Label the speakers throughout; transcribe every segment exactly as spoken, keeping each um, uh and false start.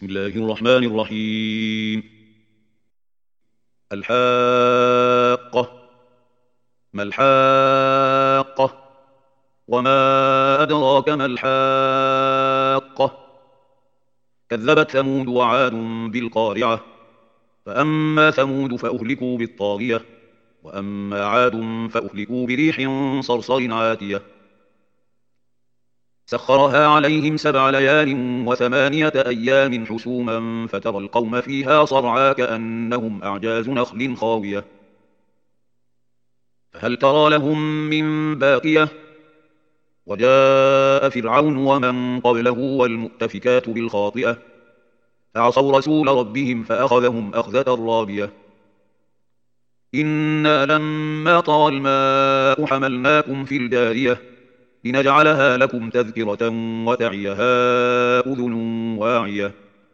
Speaker 1: بسم الله الرحمن الرحيم. الحاقة. ما الحاقة؟ وما أدراك ما الحاقة؟ كذبت ثمود وعاد بالقارعة. فأما ثمود فأهلكوا بالطاغية، وأما عاد فأهلكوا بريح صرصر عاتية سخرها عليهم سبع ليال وثمانية أيام حسوما فترى القوم فيها صرعى كأنهم أعجاز نخل خاوية فهل ترى لهم من باقية. وجاء فرعون ومن قبله والمؤتفكات بالخاطئة فعصوا رسول ربهم فأخذهم أخذة رابية. إنا لما طغى الماء حملناكم في الجارية لنجعلها لكم تذكرة وتعيها أذن واعية.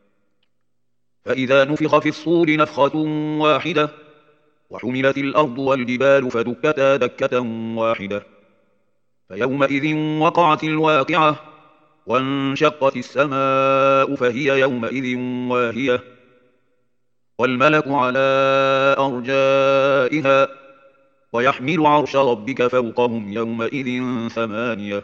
Speaker 1: فإذا نفخ في الصور نفخة واحدة وحملت الأرض والجبال فدكتا دكة واحدة فيومئذ وقعت الواقعة وانشقت السماء فهي يومئذ واهية والملك على أرجائها ويحمل عرش ربك فوقهم يومئذ ثمانية.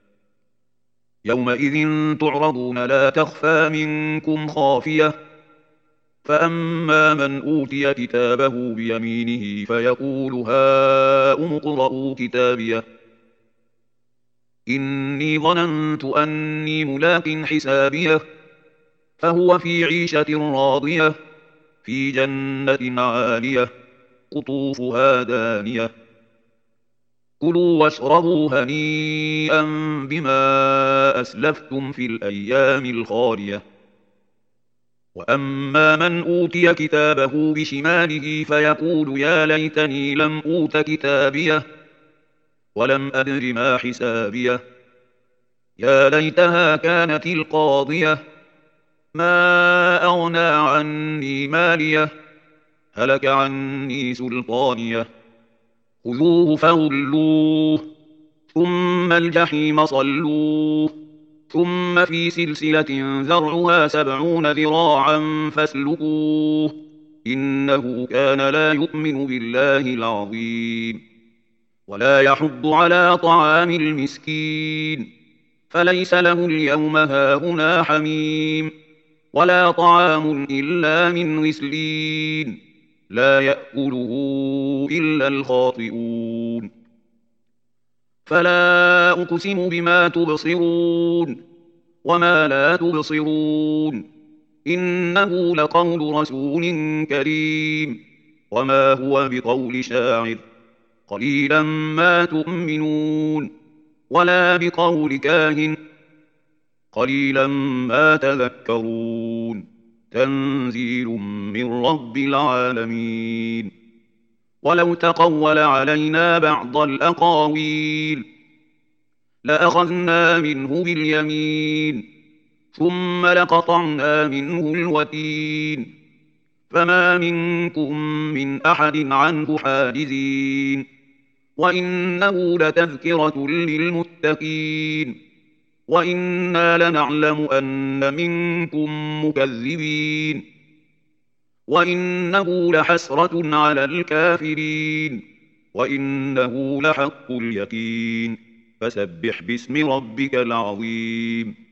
Speaker 1: يومئذ تعرضون لا تخفى منكم خافية فأما من أوتي كتابه بيمينه فيقول هاؤم اقرءوا كتابيه إني ظننت أني ملاق حسابيه فهو في عيشة راضية في جنة عالية قطوفها دانية كلوا واشربوا هنيئا بما أسلفتم في الأيام الخالية. وأما من أوتي كتابه بشماله فيقول يا ليتني لم أوت كتابيه ولم أدر ما حسابيه يا ليتها كانت القاضية ما أغنى عني ماليه هلك عني سلطانيه خذوه فغلوه ثم الجحيم صلوه ثم في سلسلة ذرعها سبعون ذراعا فاسلكوه إنه كان لا يؤمن بالله العظيم ولا يحض على طعام المسكين فليس له اليوم هاهنا حميم ولا طعام إلا من غسلين لا يأكله إلا الخاطئون. فلا أقسم بما تبصرون وما لا تبصرون إنه لقول رسول كريم وما هو بقول شاعر قليلا ما تؤمنون ولا بقول كاهن قليلا ما تذكرون تنزيل من رب العالمين. ولو تقول علينا بعض الأقاويل لأخذنا منه باليمين ثم لقطعنا منه الوتين فما منكم من أحد عنه حاجزين وإنه لتذكرة للمتقين وإنا لنعلم أن منكم مكذبين وإنه لحسرة على الكافرين وإنه لحق اليقين فسبح باسم ربك العظيم.